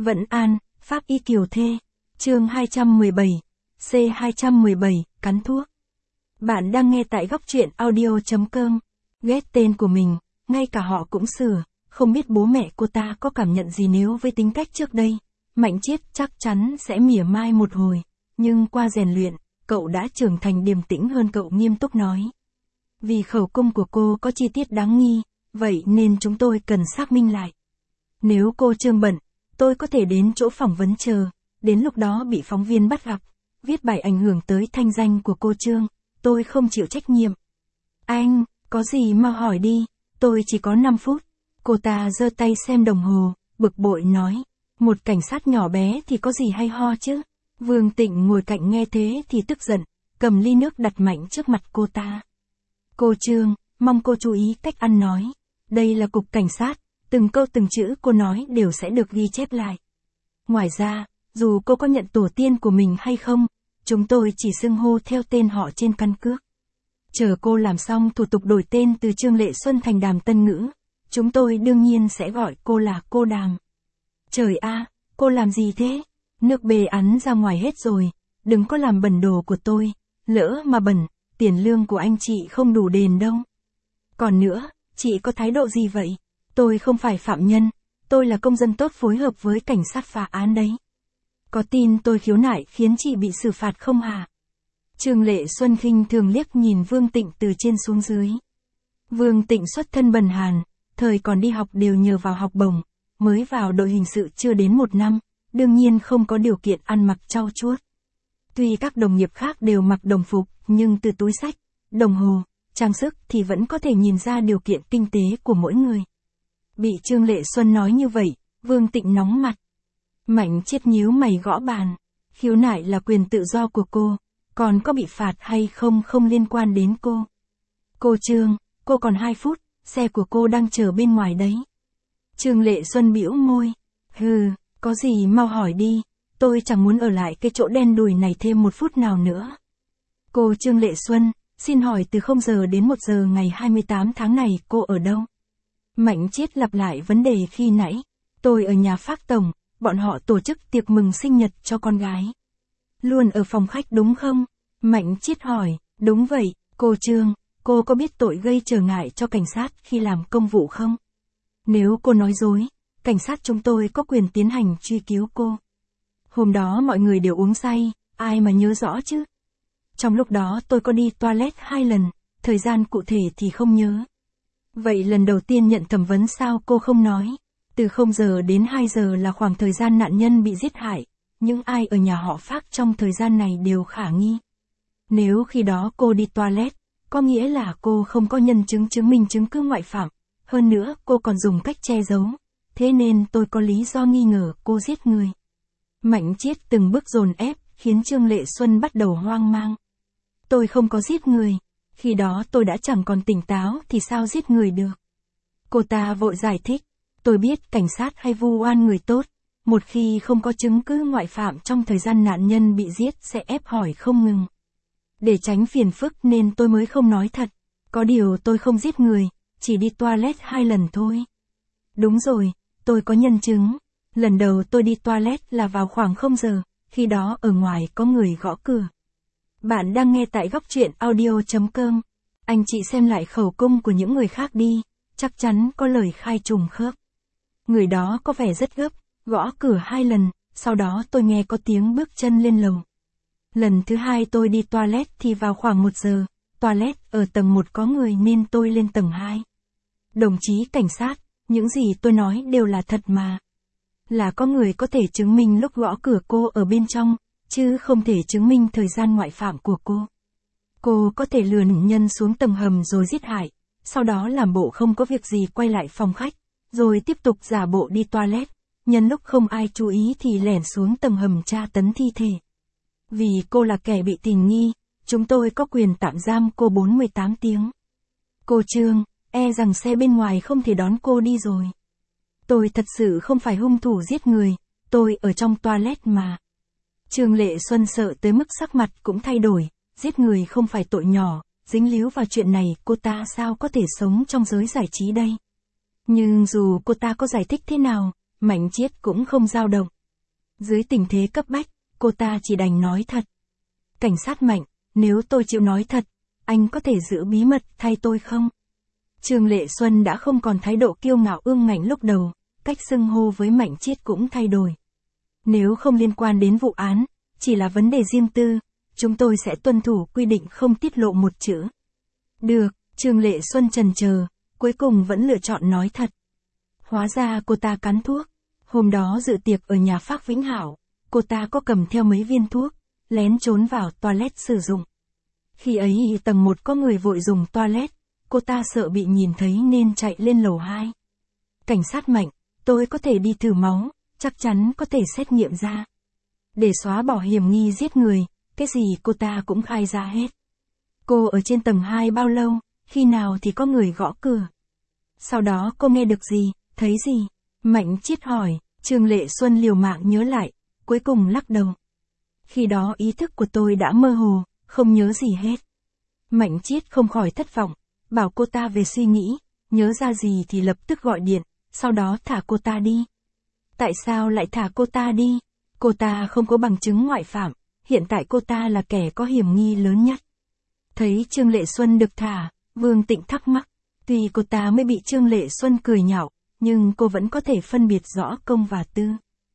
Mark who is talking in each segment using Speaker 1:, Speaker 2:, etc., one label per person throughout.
Speaker 1: Vẫn An, Pháp Y Kiều Thê. Chương 217. C217, cắn thuốc. Bạn đang nghe tại góc truyện audio.com. Ghét tên của mình, ngay cả họ cũng sửa, không biết bố mẹ cô ta có cảm nhận gì nếu với tính cách trước đây. Mạnh Chiết chắc chắn sẽ mỉa mai một hồi, nhưng qua rèn luyện, cậu đã trưởng thành điềm tĩnh hơn. Cậu nghiêm túc nói. Vì khẩu cung của cô có chi tiết đáng nghi, vậy nên chúng tôi cần xác minh lại. Nếu cô Trương bận, tôi có thể đến chỗ phỏng vấn chờ, đến lúc đó bị phóng viên bắt gặp, viết bài ảnh hưởng tới thanh danh của cô Trương, tôi không chịu trách nhiệm. Anh, có gì mau hỏi đi, tôi chỉ có 5 phút. Cô ta giơ tay xem đồng hồ, bực bội nói, một cảnh sát nhỏ bé thì có gì hay ho chứ. Vương Tịnh ngồi cạnh nghe thế thì tức giận, cầm ly nước đặt mạnh trước mặt cô ta. Cô Trương, mong cô chú ý cách ăn nói. Đây là cục cảnh sát, từng câu từng chữ cô nói đều sẽ được ghi chép lại. Ngoài ra, dù cô có nhận tổ tiên của mình hay không, chúng tôi chỉ xưng hô theo tên họ trên căn cước. Chờ cô làm xong thủ tục đổi tên từ Trương Lệ Xuân thành Đàm Tân Ngữ, chúng tôi đương nhiên sẽ gọi cô là cô Đàm. Trời a, cô làm gì thế? Nước bê ắn ra ngoài hết rồi, đừng có làm bẩn đồ của tôi, lỡ mà bẩn, tiền lương của anh chị không đủ đền đâu. Còn nữa, chị có thái độ gì vậy? Tôi không phải phạm nhân, tôi là công dân tốt phối hợp với cảnh sát phá án đấy. Có tin tôi khiếu nại khiến chị bị xử phạt không hả? Trương Lệ Xuân khinh thường liếc nhìn Vương Tịnh từ trên xuống dưới. Vương Tịnh xuất thân bần hàn, thời còn đi học đều nhờ vào học bổng, mới vào đội hình sự chưa đến 1 năm, đương nhiên không có điều kiện ăn mặc trau chuốt. Tuy các đồng nghiệp khác đều mặc đồng phục, nhưng từ túi xách, đồng hồ, trang sức thì vẫn có thể nhìn ra điều kiện kinh tế của mỗi người. Bị Trương Lệ Xuân nói như vậy, Vương Tịnh nóng mặt. Mạnh Chiết nhíu mày gõ bàn. Khiếu nại là quyền tự do của cô, còn có bị phạt hay không không liên quan đến cô. Cô Trương, cô còn 2 phút, xe của cô đang chờ bên ngoài đấy. Trương Lệ Xuân bĩu môi. Hừ, có gì mau hỏi đi, tôi chẳng muốn ở lại cái chỗ đen đủi này thêm 1 phút nào nữa. Cô Trương Lệ Xuân, xin hỏi từ 0 giờ đến 1 giờ ngày 28 tháng này cô ở đâu? Mạnh Chiết lặp lại vấn đề khi nãy. Tôi ở nhà Phác Tổng, bọn họ tổ chức tiệc mừng sinh nhật cho con gái. Luôn ở phòng khách đúng không? Mạnh Chiết hỏi, đúng vậy, cô Trương, cô có biết tội gây trở ngại cho cảnh sát khi làm công vụ không? Nếu cô nói dối, cảnh sát chúng tôi có quyền tiến hành truy cứu cô. Hôm đó mọi người đều uống say, ai mà nhớ rõ chứ? Trong lúc đó tôi có đi toilet 2 lần, thời gian cụ thể thì không nhớ. Vậy lần đầu tiên nhận thẩm vấn sao cô không nói? Từ 0 giờ đến 2 giờ là khoảng thời gian nạn nhân bị giết hại, những ai ở nhà họ Phác trong thời gian này đều khả nghi. Nếu khi đó cô đi toilet, có nghĩa là cô không có nhân chứng chứng minh chứng cứ ngoại phạm, hơn nữa cô còn dùng cách che giấu, thế nên tôi có lý do nghi ngờ cô giết người. Mạnh Chiết từng bước dồn ép, khiến Trương Lệ Xuân bắt đầu hoang mang. Tôi không có giết người, khi đó tôi đã chẳng còn tỉnh táo thì sao giết người được. Cô ta vội giải thích, tôi biết cảnh sát hay vu oan người tốt, một khi không có chứng cứ ngoại phạm trong thời gian nạn nhân bị giết sẽ ép hỏi không ngừng. Để tránh phiền phức nên tôi mới không nói thật, có điều tôi không giết người, chỉ đi toilet 2 lần thôi. Đúng rồi, tôi có nhân chứng, lần đầu tôi đi toilet là vào khoảng 0 giờ, khi đó ở ngoài có người gõ cửa. Bạn đang nghe tại góc truyện audio.com. Anh chị xem lại khẩu cung của những người khác đi, chắc chắn có lời khai trùng khớp. Người đó có vẻ rất gấp, gõ cửa 2 lần, sau đó tôi nghe có tiếng bước chân lên lầu. Lần thứ 2 tôi đi toilet thì vào khoảng 1 giờ, toilet ở tầng 1 có người nên tôi lên tầng 2. Đồng chí cảnh sát, những gì tôi nói đều là thật mà. Là có người có thể chứng minh lúc gõ cửa cô ở bên trong, chứ không thể chứng minh thời gian ngoại phạm của cô. Cô có thể lừa nạn nhân xuống tầng hầm rồi giết hại, sau đó làm bộ không có việc gì quay lại phòng khách, rồi tiếp tục giả bộ đi toilet, nhân lúc không ai chú ý thì lẻn xuống tầng hầm tra tấn thi thể. Vì cô là kẻ bị tình nghi, chúng tôi có quyền tạm giam cô 48 tiếng. Cô Trương, e rằng xe bên ngoài không thể đón cô đi rồi. Tôi thật sự không phải hung thủ giết người, tôi ở trong toilet mà. Trương Lệ Xuân sợ tới mức sắc mặt cũng thay đổi, giết người không phải tội nhỏ, dính líu vào chuyện này cô ta sao có thể sống trong giới giải trí đây. Nhưng dù cô ta có giải thích thế nào, Mạnh Chiết cũng không dao động. Dưới tình thế cấp bách, cô ta chỉ đành nói thật. Cảnh sát Mạnh, nếu tôi chịu nói thật, anh có thể giữ bí mật thay tôi không? Trương Lệ Xuân đã không còn thái độ kiêu ngạo ương ngạnh lúc đầu, cách xưng hô với Mạnh Chiết cũng thay đổi. Nếu không liên quan đến vụ án, chỉ là vấn đề riêng tư, chúng tôi sẽ tuân thủ quy định không tiết lộ một chữ. Được, Trương Lệ Xuân chần chờ, cuối cùng vẫn lựa chọn nói thật. Hóa ra cô ta cắn thuốc. Hôm đó dự tiệc ở nhà Phác Vĩnh Hảo, cô ta có cầm theo mấy viên thuốc, lén trốn vào toilet sử dụng. Khi ấy tầng 1 có người vội dùng toilet, cô ta sợ bị nhìn thấy nên chạy lên lầu 2. Cảnh sát Mạnh, tôi có thể đi thử máu, chắc chắn có thể xét nghiệm ra. Để xóa bỏ hiểm nghi giết người, cái gì cô ta cũng khai ra hết. Cô ở trên tầng 2 bao lâu, khi nào thì có người gõ cửa. Sau đó cô nghe được gì, thấy gì? Mạnh Chiết hỏi, Trương Lệ Xuân liều mạng nhớ lại, cuối cùng lắc đầu. Khi đó ý thức của tôi đã mơ hồ, không nhớ gì hết. Mạnh Chiết không khỏi thất vọng, bảo cô ta về suy nghĩ, nhớ ra gì thì lập tức gọi điện, sau đó thả cô ta đi. Tại sao lại thả cô ta đi? Cô ta không có bằng chứng ngoại phạm, hiện tại cô ta là kẻ có hiểm nghi lớn nhất. Thấy Trương Lệ Xuân được thả, Vương Tịnh thắc mắc, tuy cô ta mới bị Trương Lệ Xuân cười nhạo, nhưng cô vẫn có thể phân biệt rõ công và tư.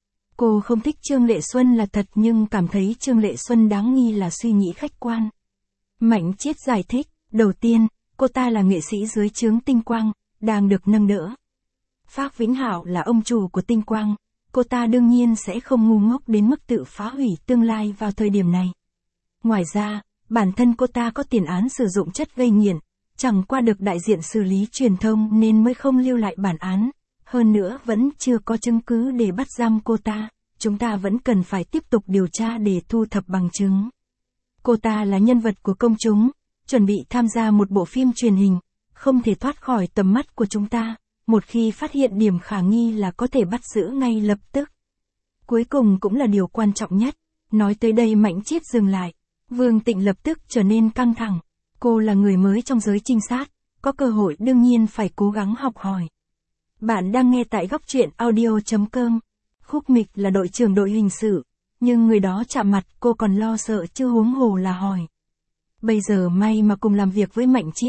Speaker 1: Cô không thích Trương Lệ Xuân là thật nhưng cảm thấy Trương Lệ Xuân đáng nghi là suy nghĩ khách quan. Mạnh Chiết giải thích, đầu tiên, cô ta là nghệ sĩ dưới trướng Tinh Quang, đang được nâng đỡ. Phác Vĩnh Hảo là ông chủ của Tinh Quang, cô ta đương nhiên sẽ không ngu ngốc đến mức tự phá hủy tương lai vào thời điểm này. Ngoài ra, bản thân cô ta có tiền án sử dụng chất gây nghiện, chẳng qua được đại diện xử lý truyền thông nên mới không lưu lại bản án. Hơn nữa vẫn chưa có chứng cứ để bắt giam cô ta, chúng ta vẫn cần phải tiếp tục điều tra để thu thập bằng chứng. Cô ta là nhân vật của công chúng, chuẩn bị tham gia một bộ phim truyền hình, không thể thoát khỏi tầm mắt của chúng ta, một khi phát hiện điểm khả nghi là có thể bắt giữ ngay lập tức. Cuối cùng cũng là điều quan trọng nhất, nói tới đây Mạnh Chiết dừng lại, Vương Tịnh lập tức trở nên căng thẳng, cô là người mới trong giới trinh sát, có cơ hội đương nhiên phải cố gắng học hỏi. Bạn đang nghe tại góc truyện audio.com. Khúc Mịch là đội trưởng đội hình sự, nhưng người đó chạm mặt cô còn lo sợ chứ huống hồ là hỏi. Bây giờ may mà cùng làm việc với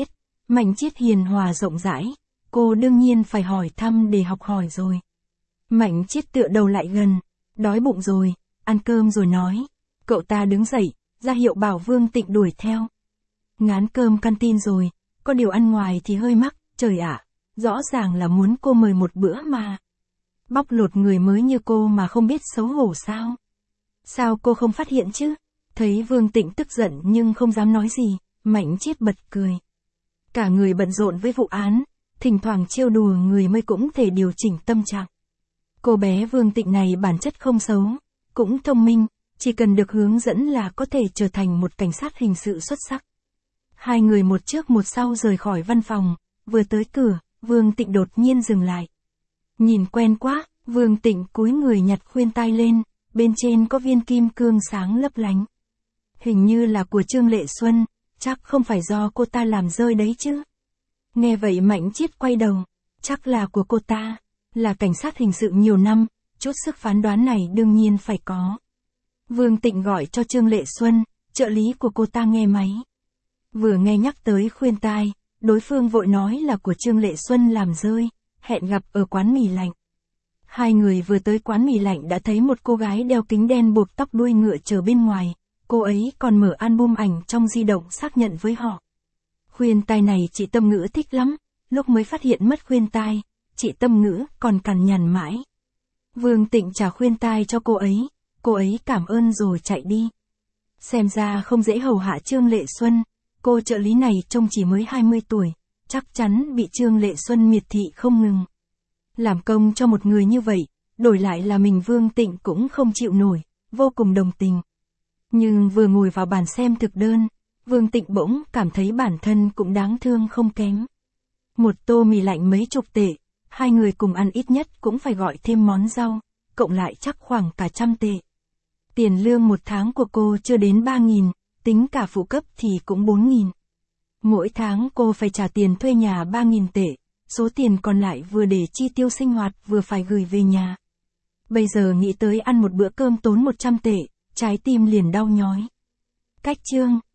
Speaker 1: Mạnh Chiết hiền hòa rộng rãi, cô đương nhiên phải hỏi thăm để học hỏi rồi. Mạnh Chiết tựa đầu lại gần, đói bụng rồi, ăn cơm rồi nói. Cậu ta đứng dậy, ra hiệu bảo Vương Tịnh đuổi theo. Ngán cơm canteen rồi, có điều ăn ngoài thì hơi mắc, trời ạ. Rõ ràng là muốn cô mời một bữa mà. Bóc lột người mới như cô mà không biết xấu hổ sao? Sao cô không phát hiện chứ? Thấy Vương Tịnh tức giận nhưng không dám nói gì, Mạnh Chiết bật cười. Cả người bận rộn với vụ án, thỉnh thoảng trêu đùa người mới cũng thể điều chỉnh tâm trạng. Cô bé Vương Tịnh này bản chất không xấu, cũng thông minh, chỉ cần được hướng dẫn là có thể trở thành một cảnh sát hình sự xuất sắc. Hai người một trước một sau rời khỏi văn phòng, vừa tới cửa. Vương Tịnh đột nhiên dừng lại. Nhìn quen quá, Vương Tịnh cúi người nhặt khuyên tai lên, bên trên có viên kim cương sáng lấp lánh. Hình như là của Trương Lệ Xuân, chắc không phải do cô ta làm rơi đấy chứ. Nghe vậy Mạnh Chiết quay đầu, chắc là của cô ta, là cảnh sát hình sự nhiều năm, chút sức phán đoán này đương nhiên phải có. Vương Tịnh gọi cho Trương Lệ Xuân, trợ lý của cô ta nghe máy. Vừa nghe nhắc tới khuyên tai, đối phương vội nói là của Trương Lệ Xuân làm rơi, hẹn gặp ở quán mì lạnh. Hai người vừa tới quán mì lạnh đã thấy một cô gái đeo kính đen buộc tóc đuôi ngựa chờ bên ngoài, cô ấy còn mở album ảnh trong di động xác nhận với họ. Khuyên tai này chị Tâm Ngữ thích lắm, lúc mới phát hiện mất khuyên tai, chị Tâm Ngữ còn cằn nhằn mãi. Vương Tịnh trả khuyên tai cho cô ấy cảm ơn rồi chạy đi. Xem ra không dễ hầu hạ Trương Lệ Xuân. Cô trợ lý này trông chỉ mới 20 tuổi, chắc chắn bị Trương Lệ Xuân miệt thị không ngừng. Làm công cho một người như vậy, đổi lại là mình Vương Tịnh cũng không chịu nổi, vô cùng đồng tình. Nhưng vừa ngồi vào bàn xem thực đơn, Vương Tịnh bỗng cảm thấy bản thân cũng đáng thương không kém. Một tô mì lạnh mấy chục tệ, hai người cùng ăn ít nhất cũng phải gọi thêm món rau, cộng lại chắc khoảng cả 100 tệ. Tiền lương một tháng của cô chưa đến 3.000. Tính cả phụ cấp thì cũng 4.000. Mỗi tháng cô phải trả tiền thuê nhà 3.000 tệ, số tiền còn lại vừa để chi tiêu sinh hoạt vừa phải gửi về nhà, Bây giờ nghĩ tới ăn một bữa cơm tốn 100 tệ, trái tim liền đau nhói. Cách chương